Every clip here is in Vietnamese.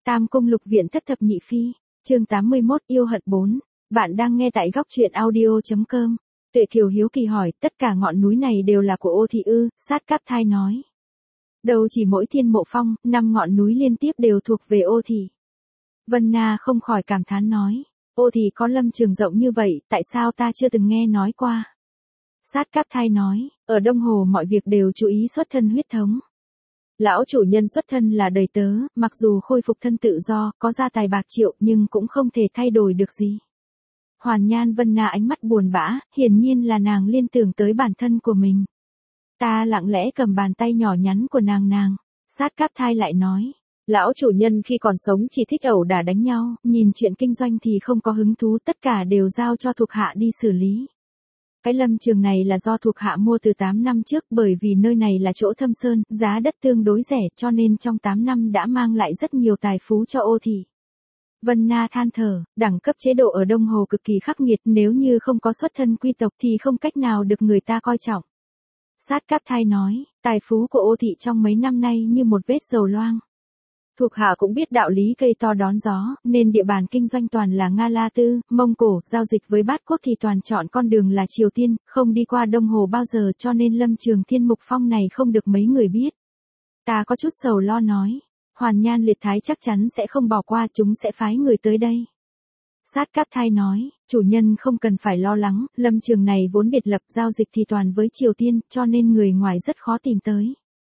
Tam Cung Lục Viện Thất Thập Nhị Phi, chương 81 yêu hận 4. Bạn đang nghe tại góc truyện audio.com. Tuệ Kiều hiếu kỳ hỏi, tất cả ngọn núi này đều là của Ô Thị ư? Sát Cáp Thai nói. Đâu chỉ mỗi Thiên Mộ Phong, 5 ngọn núi liên tiếp đều thuộc về Ô Thị. Vân Na không khỏi cảm thán nói, Ô Thị có lâm trường rộng như vậy, tại sao ta chưa từng nghe nói qua? Sát Cáp Thai nói, ở Đông Hồ mọi việc đều chú ý xuất thân huyết thống. Lão chủ nhân xuất thân là đầy tớ, mặc dù khôi phục thân tự do, có gia tài bạc triệu nhưng cũng không thể thay đổi được gì. Hoàn Nhan Vân Na ánh mắt buồn bã, hiển nhiên là nàng liên tưởng tới bản thân của mình. Ta lặng lẽ cầm bàn tay nhỏ nhắn của nàng. Sát Cáp Thai lại nói, lão chủ nhân khi còn sống chỉ thích ẩu đả đánh nhau, nhìn chuyện kinh doanh thì không có hứng thú, tất cả đều giao cho thuộc hạ đi xử lý. Cái lâm trường này là do thuộc hạ mua từ 8 năm trước, bởi vì nơi này là chỗ thâm sơn, giá đất tương đối rẻ cho nên trong 8 năm đã mang lại rất nhiều tài phú cho Ô Thị. Vân Na than thở, đẳng cấp chế độ ở Đông Hồ cực kỳ khắc nghiệt, nếu như không có xuất thân quý tộc thì không cách nào được người ta coi trọng. Sát Cáp Thai nói, tài phú của Ô Thị trong mấy năm nay như một vết dầu loang. Thuộc hạ cũng biết đạo lý cây to đón gió, nên địa bàn kinh doanh toàn là Nga La Tư, Mông Cổ, giao dịch với Bát Quốc thì toàn chọn con đường là Triều Tiên, không đi qua Đông Hồ bao giờ, cho nên lâm trường Thiên Mục Phong này không được mấy người biết. Ta có chút sầu lo nói, Hoàn Nhan Liệt Thái chắc chắn sẽ không bỏ qua, chúng sẽ phái người tới đây. Sát Cáp Thai nói, chủ nhân không cần phải lo lắng, lâm trường này vốn biệt lập, giao dịch thì toàn với Triều Tiên, cho nên người ngoài rất khó tìm tới.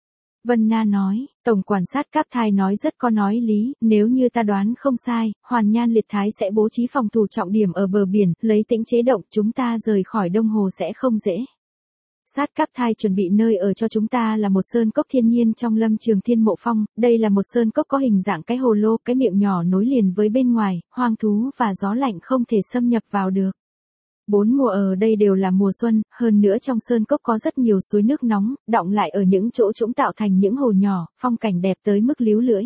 Vân Na nói, Tổng quản Sát Cáp Thai nói rất có nói lý, nếu như ta đoán không sai, Hoàn Nhan Liệt Thái sẽ bố trí phòng thủ trọng điểm ở bờ biển, lấy tĩnh chế động, chúng ta rời khỏi Đông Hồ sẽ không dễ. Sát Cáp Thai chuẩn bị nơi ở cho chúng ta là một sơn cốc thiên nhiên trong lâm trường Thiên Mộ Phong, đây là một sơn cốc có hình dạng cái hồ lô, cái miệng nhỏ nối liền với bên ngoài, hoang thú và gió lạnh không thể xâm nhập vào được. 4 mùa ở đây đều là mùa xuân, hơn nữa trong sơn cốc có rất nhiều suối nước nóng, đọng lại ở những chỗ trũng tạo thành những hồ nhỏ, phong cảnh đẹp tới mức líu lưỡi.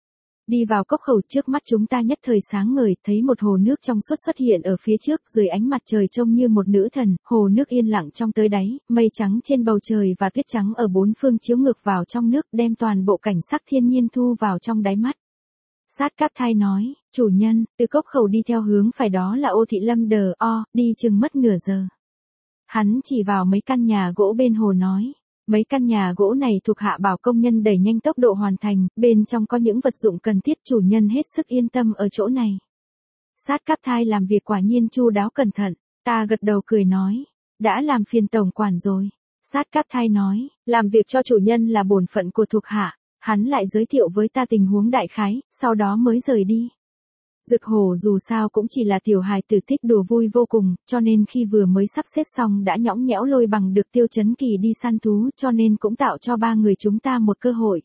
Đi vào cốc khẩu, trước mắt chúng ta nhất thời sáng ngời, thấy một hồ nước trong suốt xuất hiện ở phía trước, dưới ánh mặt trời trông như một nữ thần, hồ nước yên lặng trong tới đáy, mây trắng trên bầu trời và tuyết trắng ở bốn phương chiếu ngược vào trong nước, đem toàn bộ cảnh sắc thiên nhiên thu vào trong đáy mắt. Sát Cáp Thai nói, chủ nhân, từ cốc khẩu đi theo hướng phải đó là Ô Thị Lâm đi chừng mất nửa giờ. Hắn chỉ vào mấy căn nhà gỗ bên hồ nói, mấy căn nhà gỗ này thuộc hạ bảo công nhân đẩy nhanh tốc độ hoàn thành, bên trong có những vật dụng cần thiết, chủ nhân hết sức yên tâm ở chỗ này. Sát Cáp Thai làm việc quả nhiên chu đáo cẩn thận, ta gật đầu cười nói, đã làm phiền tổng quản rồi. Sát Cáp Thai nói, làm việc cho chủ nhân là bổn phận của thuộc hạ. Hắn lại giới thiệu với ta tình huống đại khái, sau đó mới rời đi. Dực Hổ dù sao cũng chỉ là tiểu hài tử thích đùa vui vô cùng, cho nên khi vừa mới sắp xếp xong đã nhõng nhẽo lôi bằng được Tiêu Chấn Kỳ đi săn thú, cho nên cũng tạo cho ba người chúng ta một cơ hội.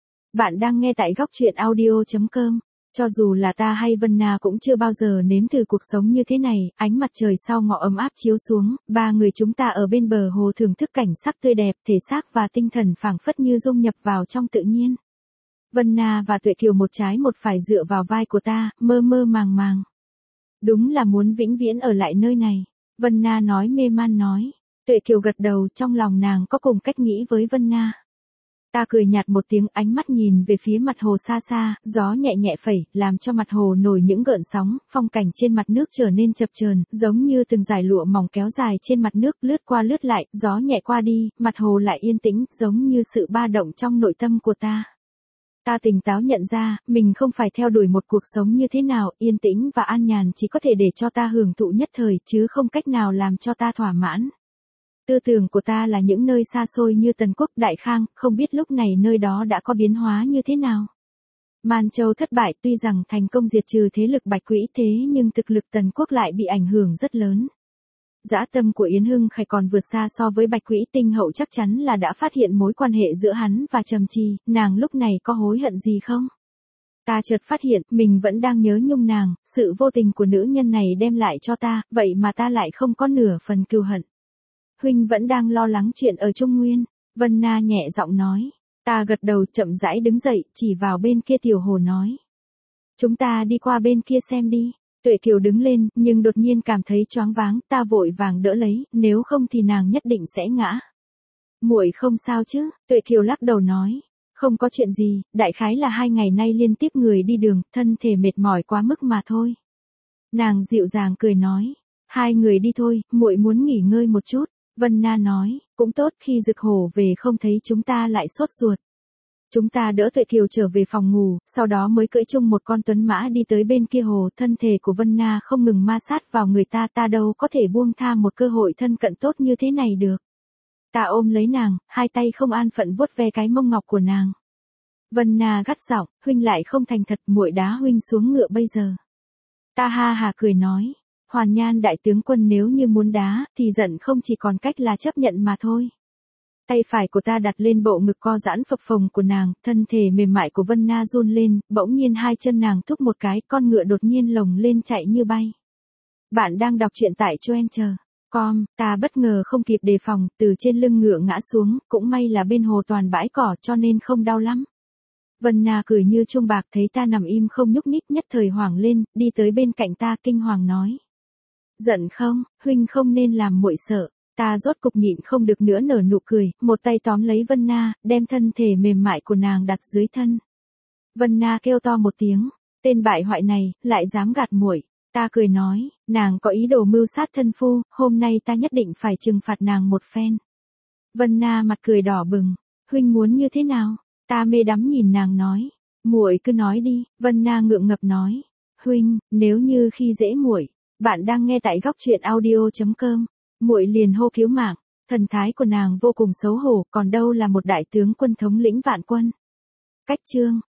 Bạn đang nghe tại góc truyện audio.com. Cho dù là ta hay Vân Na cũng chưa bao giờ nếm thử cuộc sống như thế này, ánh mặt trời sau ngọ ấm áp chiếu xuống, ba người chúng ta ở bên bờ hồ thưởng thức cảnh sắc tươi đẹp, thể xác và tinh thần phảng phất như dung nhập vào trong tự nhiên. Vân Na và Tuệ Kiều một trái một phải dựa vào vai của ta, mơ mơ màng màng. Đúng là muốn vĩnh viễn ở lại nơi này. Vân Na nói mê man nói. Tuệ Kiều gật đầu, trong lòng nàng có cùng cách nghĩ với Vân Na. Ta cười nhạt một tiếng, ánh mắt nhìn về phía mặt hồ xa xa, gió nhẹ nhẹ phẩy, làm cho mặt hồ nổi những gợn sóng, phong cảnh trên mặt nước trở nên chập chờn, giống như từng dải lụa mỏng kéo dài trên mặt nước, lướt qua lướt lại, gió nhẹ qua đi, mặt hồ lại yên tĩnh, giống như sự ba động trong nội tâm của ta. Ta tỉnh táo nhận ra, mình không phải theo đuổi một cuộc sống như thế nào, yên tĩnh và an nhàn chỉ có thể để cho ta hưởng thụ nhất thời, chứ không cách nào làm cho ta thỏa mãn. Tư tưởng của ta là những nơi xa xôi như Tần Quốc, Đại Khang, không biết lúc này nơi đó đã có biến hóa như thế nào. Man Châu thất bại, tuy rằng thành công diệt trừ thế lực Bạch Quỹ, thế nhưng thực lực Tần Quốc lại bị ảnh hưởng rất lớn. Dã tâm của Yến Hưng Khải còn vượt xa so với Bạch Quỹ, Tinh Hậu chắc chắn là đã phát hiện mối quan hệ giữa hắn và Trầm Trì, nàng lúc này có hối hận gì không? Ta chợt phát hiện, mình vẫn đang nhớ nhung nàng, sự vô tình của nữ nhân này đem lại cho ta, vậy mà ta lại không có nửa phần cừu hận. Huynh vẫn đang lo lắng chuyện ở Trung Nguyên, Vân Na nhẹ giọng nói. Ta gật đầu, chậm rãi đứng dậy, chỉ vào bên kia tiểu hồ nói. Chúng ta đi qua bên kia xem đi. Tuệ Kiều đứng lên, nhưng đột nhiên cảm thấy choáng váng, ta vội vàng đỡ lấy, nếu không thì nàng nhất định sẽ ngã. Muội không sao chứ? Tuệ Kiều lắc đầu nói. Không có chuyện gì, đại khái là 2 ngày nay liên tiếp người đi đường, thân thể mệt mỏi quá mức mà thôi. Nàng dịu dàng cười nói, 2 người đi thôi, muội muốn nghỉ ngơi một chút. Vân Na nói, cũng tốt khi Dực Hổ về không thấy chúng ta lại sốt ruột. Chúng ta đỡ Tuệ Kiều trở về phòng ngủ, sau đó mới cưỡi chung một con tuấn mã đi tới bên kia hồ. Thân thể của Vân Na không ngừng ma sát vào người ta, ta đâu có thể buông tha một cơ hội thân cận tốt như thế này được. Ta ôm lấy nàng, 2 tay không an phận vuốt ve cái mông ngọc của nàng. Vân Na gắt giọng, huynh lại không thành thật, muội đá huynh xuống ngựa bây giờ. Ta ha hà cười nói, Hoàn Nhan đại tướng quân nếu như muốn đá, thì giận không chỉ còn cách là chấp nhận mà thôi. Tay phải của ta đặt lên bộ ngực co giãn phập phồng của nàng, thân thể mềm mại của Vân Na run lên, bỗng nhiên 2 chân nàng thúc một cái, con ngựa đột nhiên lồng lên chạy như bay. Bạn đang đọc truyện tại Choencher.com, ta bất ngờ không kịp đề phòng, từ trên lưng ngựa ngã xuống, cũng may là bên hồ toàn bãi cỏ cho nên không đau lắm. Vân Na cười như chuông bạc thấy ta nằm im không nhúc nhích nhất thời hoảng lên, đi tới bên cạnh ta kinh hoàng nói. Giận không, huynh không nên làm muội sợ. Ta rốt cục nhịn không được nữa nở nụ cười, một tay tóm lấy Vân Na, đem thân thể mềm mại của nàng đặt dưới thân. Vân Na kêu to một tiếng, tên bại hoại này, lại dám gạt muội. Ta cười nói, nàng có ý đồ mưu sát thân phu, hôm nay ta nhất định phải trừng phạt nàng một phen. Vân Na mặt cười đỏ bừng, huynh muốn như thế nào? Ta mê đắm nhìn nàng nói, muội cứ nói đi. Vân Na ngượng ngập nói, huynh, nếu như khi dễ muội. Bạn đang nghe tại góc truyện audio.com. Muội liền hô cứu mạng, thần thái của nàng vô cùng xấu hổ, còn đâu là một đại tướng quân thống lĩnh vạn quân. Cách chương